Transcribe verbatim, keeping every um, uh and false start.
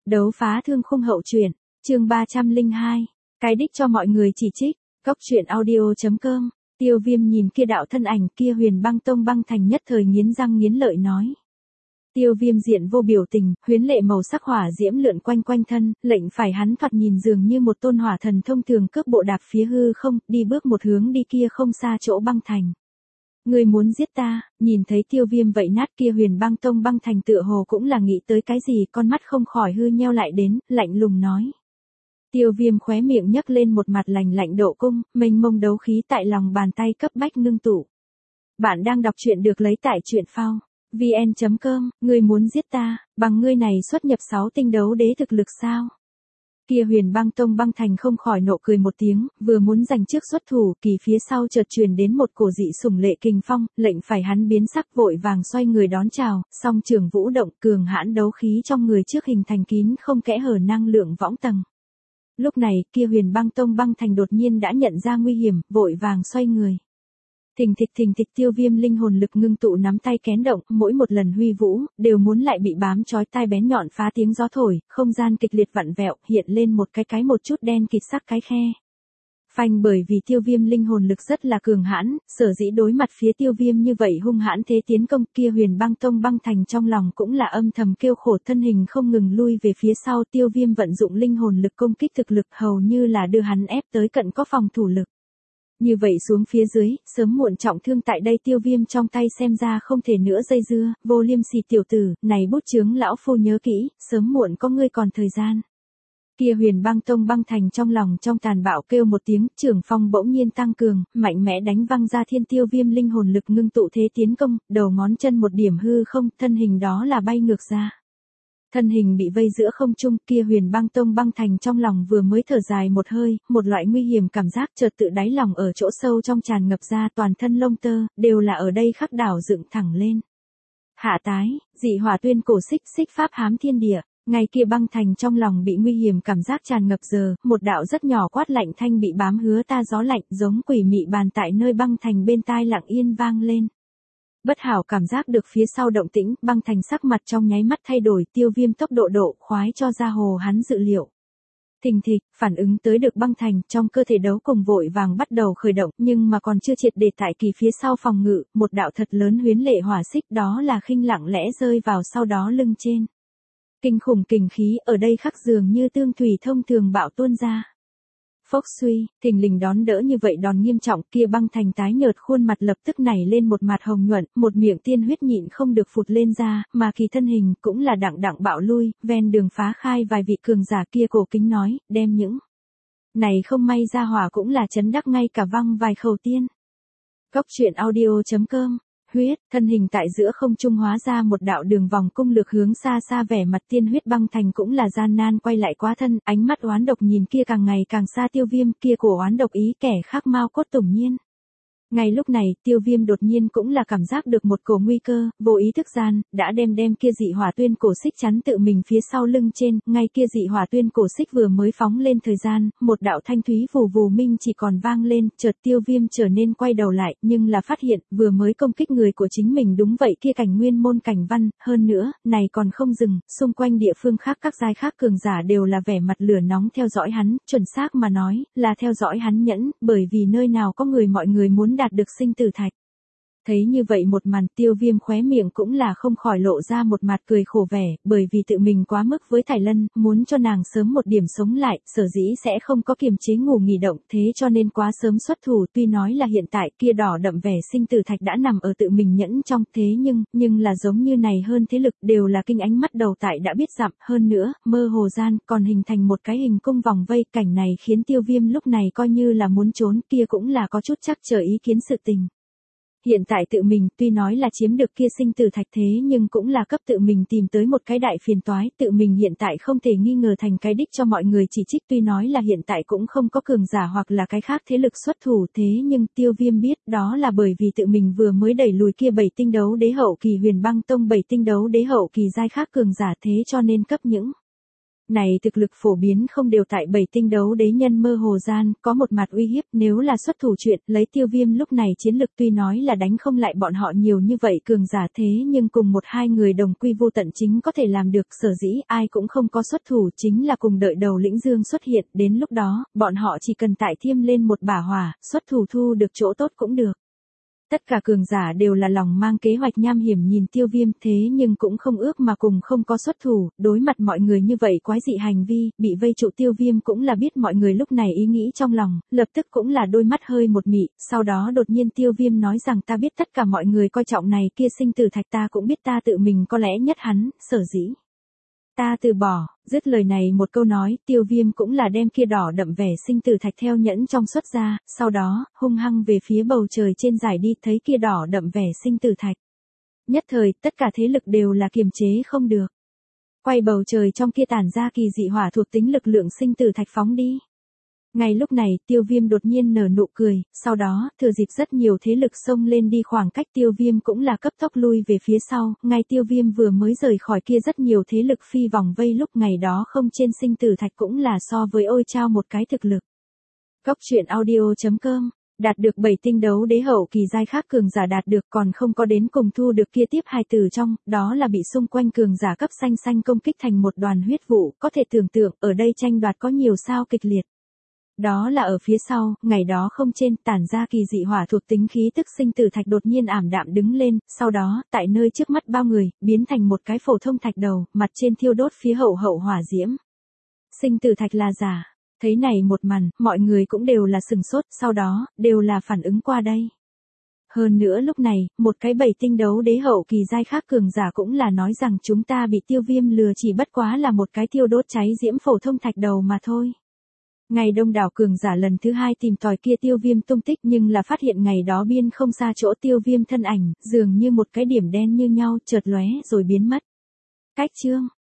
Đấu phá thương khung hậu truyện, chương ba trăm lẻ hai, cái đích cho mọi người chỉ trích, cốc truyện audio chấm com, Tiêu Viêm nhìn kia đạo thân ảnh kia Huyền Băng Tông Băng Thành nhất thời nghiến răng nghiến lợi nói. Tiêu Viêm diện vô biểu tình, huyến lệ màu sắc hỏa diễm lượn quanh quanh thân, lệnh phải hắn thoạt nhìn dường như một tôn hỏa thần thông thường cước bộ đạp phía hư không, đi bước một hướng đi kia không xa chỗ Băng Thành. Ngươi muốn giết ta? Nhìn thấy Tiêu Viêm vậy nát kia Huyền Băng Tông Băng Thành tựa hồ cũng là nghĩ tới cái gì, con mắt không khỏi hư nheo lại đến, lạnh lùng nói. Tiêu Viêm khóe miệng nhấc lên một mặt lạnh lạnh độ cung, mênh mông đấu khí tại lòng bàn tay cấp bách ngưng tụ. Bạn đang đọc truyện được lấy tại truyện phao vn chấm com, ngươi muốn giết ta, bằng ngươi này xuất nhập sáu tinh đấu đế thực lực sao? Kia Huyền Băng Tông Băng Thành không khỏi nộ cười một tiếng, vừa muốn giành trước xuất thủ, kỳ phía sau chợt truyền đến một cổ dị sủng lệ kình phong, lệnh phải hắn biến sắc vội vàng xoay người đón chào, song trường vũ động cường hãn đấu khí trong người trước hình thành kín không kẽ hở năng lượng võng tầng. Lúc này, kia Huyền Băng Tông Băng Thành đột nhiên đã nhận ra nguy hiểm, vội vàng xoay người. Thình thịch thình thịch Tiêu Viêm linh hồn lực ngưng tụ nắm tay kén động, mỗi một lần huy vũ, đều muốn lại bị bám chói tai bén nhọn phá tiếng gió thổi, không gian kịch liệt vặn vẹo, hiện lên một cái cái một chút đen kịt sắc cái khe. Phanh bởi vì Tiêu Viêm linh hồn lực rất là cường hãn, sở dĩ đối mặt phía Tiêu Viêm như vậy hung hãn thế tiến công kia Huyền Băng Tông Băng Thành trong lòng cũng là âm thầm kêu khổ thân hình không ngừng lui về phía sau Tiêu Viêm vận dụng linh hồn lực công kích thực lực hầu như là đưa hắn ép tới cận có phòng thủ lực. Như vậy xuống phía dưới, sớm muộn trọng thương tại đây Tiêu Viêm trong tay xem ra không thể nữa dây dưa, Vô Liêm Sỉ tiểu tử, này bút chướng lão phu nhớ kỹ, sớm muộn có ngươi còn thời gian. Kia Huyền Băng Tông Băng Thành trong lòng trong tàn bạo kêu một tiếng, trưởng phong bỗng nhiên tăng cường, mạnh mẽ đánh văng ra thiên Tiêu Viêm linh hồn lực ngưng tụ thế tiến công, đầu ngón chân một điểm hư không, thân hình đó là bay ngược ra. Thân hình bị vây giữa không trung, kia Huyền Băng Tông Băng Thành trong lòng vừa mới thở dài một hơi, một loại nguy hiểm cảm giác chợt tự đáy lòng ở chỗ sâu trong tràn ngập ra, toàn thân lông tơ, đều là ở đây khắc đảo dựng thẳng lên. Hạ tái, dị hỏa tuyên cổ xích xích pháp hám thiên địa, ngay kia Băng Thành trong lòng bị nguy hiểm cảm giác tràn ngập giờ, một đạo rất nhỏ quát lạnh thanh bị bám hứa ta gió lạnh giống quỷ mị bàn tại nơi Băng Thành bên tai lặng yên vang lên. Bất hảo cảm giác được phía sau động tĩnh, Băng Thành sắc mặt trong nháy mắt thay đổi, Tiêu Viêm tốc độ độ khoái cho ra hồ hắn dự liệu. Thình thịch, phản ứng tới được Băng Thành, trong cơ thể đấu cùng vội vàng bắt đầu khởi động, nhưng mà còn chưa triệt để tại kỳ phía sau phòng ngự, một đạo thật lớn huyến lệ hỏa xích đó là khinh lặng lẽ rơi vào sau đó lưng trên. Kinh khủng kình khí ở đây khắc dường như tương thủy thông thường bạo tuôn ra. Phốc suy, thình lình đón đỡ như vậy đòn nghiêm trọng kia Băng Thành tái nhợt khuôn mặt lập tức nảy lên một mặt hồng nhuận, một miệng tiên huyết nhịn không được phụt lên ra, mà kỳ thân hình cũng là đặng đặng bạo lui, ven đường phá khai vài vị cường giả kia cổ kính nói, đem những này không may ra hỏa cũng là chấn đắc ngay cả văng vài khẩu tiên. Cốc truyện audio chấm com. Huyết, thân hình tại giữa không trung hóa ra một đạo đường vòng cung lược hướng xa xa vẻ mặt tiên huyết Băng Thành cũng là gian nan quay lại quá thân, ánh mắt oán độc nhìn kia càng ngày càng xa Tiêu Viêm, kia cổ oán độc ý kẻ khác mau cốt tủng nhiên. Ngay lúc này, Tiêu Viêm đột nhiên cũng là cảm giác được một cổ nguy cơ, vô ý thức gian, đã đem đem kia dị hỏa tuyên cổ xích chắn tự mình phía sau lưng trên, ngay kia dị hỏa tuyên cổ xích vừa mới phóng lên thời gian, một đạo thanh thúy vù vù minh chỉ còn vang lên, chợt Tiêu Viêm trở nên quay đầu lại, nhưng là phát hiện, vừa mới công kích người của chính mình đúng vậy kia cảnh nguyên môn cảnh văn, hơn nữa, này còn không dừng, xung quanh địa phương khác các giai khác cường giả đều là vẻ mặt lửa nóng theo dõi hắn, chuẩn xác mà nói, là theo dõi hắn nhẫn, bởi vì nơi nào có người mọi người muốn đạt được sinh tử thạch. Thấy như vậy một màn Tiêu Viêm khóe miệng cũng là không khỏi lộ ra một mặt cười khổ vẻ, bởi vì tự mình quá mức với Thải Lân, muốn cho nàng sớm một điểm sống lại, sở dĩ sẽ không có kiềm chế ngủ nghỉ động, thế cho nên quá sớm xuất thủ, tuy nói là hiện tại kia đỏ đậm vẻ sinh tử thạch đã nằm ở tự mình nhẫn trong, thế nhưng, nhưng là giống như này hơn thế lực đều là kinh ánh mắt đầu tại đã biết dặm, hơn nữa, mơ hồ gian, còn hình thành một cái hình cung vòng vây, cảnh này khiến Tiêu Viêm lúc này coi như là muốn trốn, kia cũng là có chút chắc chờ ý kiến sự tình. Hiện tại tự mình tuy nói là chiếm được kia sinh tử thạch thế nhưng cũng là cấp tự mình tìm tới một cái đại phiền toái, tự mình hiện tại không thể nghi ngờ thành cái đích cho mọi người chỉ trích, tuy nói là hiện tại cũng không có cường giả hoặc là cái khác thế lực xuất thủ, thế nhưng Tiêu Viêm biết đó là bởi vì tự mình vừa mới đẩy lùi kia bảy tinh đấu đế hậu kỳ Huyền Băng Tông bảy tinh đấu đế hậu kỳ giai khác cường giả, thế cho nên cấp những Này thực lực phổ biến không đều tại bảy tinh đấu đế nhân mơ hồ gian, có một mặt uy hiếp nếu là xuất thủ chuyện, lấy Tiêu Viêm lúc này chiến lực tuy nói là đánh không lại bọn họ nhiều như vậy cường giả thế nhưng cùng một hai người đồng quy vô tận chính có thể làm được, sở dĩ ai cũng không có xuất thủ chính là cùng đợi đầu lĩnh dương xuất hiện, đến lúc đó, bọn họ chỉ cần tại thiêm lên một bả hỏa, xuất thủ thu được chỗ tốt cũng được. Tất cả cường giả đều là lòng mang kế hoạch nham hiểm nhìn Tiêu Viêm thế nhưng cũng không ước mà cùng không có xuất thủ, đối mặt mọi người như vậy quái dị hành vi, bị vây trụ Tiêu Viêm cũng là biết mọi người lúc này ý nghĩ trong lòng, lập tức cũng là đôi mắt hơi một mị, sau đó đột nhiên Tiêu Viêm nói rằng ta biết tất cả mọi người coi trọng này kia sinh tử thạch ta cũng biết ta tự mình có lẽ nhất hắn, sở dĩ. Ta từ bỏ, dứt lời này một câu nói, Tiêu Viêm cũng là đem kia đỏ đậm vẻ sinh tử thạch theo nhẫn trong xuất ra, sau đó, hung hăng về phía bầu trời trên giải đi thấy kia đỏ đậm vẻ sinh tử thạch. Nhất thời, tất cả thế lực đều là kiềm chế không được. Quay bầu trời trong kia tản ra kỳ dị hỏa thuộc tính lực lượng sinh tử thạch phóng đi. Ngay lúc này, Tiêu Viêm đột nhiên nở nụ cười, sau đó, thừa dịp rất nhiều thế lực xông lên đi khoảng cách Tiêu Viêm cũng là cấp tốc lui về phía sau, ngay Tiêu Viêm vừa mới rời khỏi kia rất nhiều thế lực phi vòng vây lúc ngày đó không trên sinh tử thạch cũng là so với ôi trao một cái thực lực. Cốc truyện audio chấm com đạt được bảy tinh đấu đế hậu kỳ giai khác cường giả đạt được còn không có đến cùng thu được kia tiếp hai từ trong, đó là bị xung quanh cường giả cấp xanh xanh công kích thành một đoàn huyết vụ, có thể tưởng tượng ở đây tranh đoạt có nhiều sao kịch liệt. Đó là ở phía sau, ngày đó không trên, tản ra kỳ dị hỏa thuộc tính khí tức sinh tử thạch đột nhiên ảm đạm đứng lên, sau đó, tại nơi trước mắt bao người, biến thành một cái phổ thông thạch đầu, mặt trên thiêu đốt phía hậu hậu hỏa diễm. Sinh tử thạch là giả. Thấy này một màn, mọi người cũng đều là sừng sốt, sau đó, đều là phản ứng qua đây. Hơn nữa lúc này, một cái bảy tinh đấu đế hậu kỳ giai khác cường giả cũng là nói rằng chúng ta bị Tiêu Viêm lừa chỉ bất quá là một cái thiêu đốt cháy diễm phổ thông thạch đầu mà thôi. Ngày đông đảo cường giả lần thứ hai tìm tòi kia Tiêu Viêm tung tích nhưng là phát hiện ngày đó biên không xa chỗ Tiêu Viêm thân ảnh, dường như một cái điểm đen như nhau chợt lóe rồi biến mất. Cách chương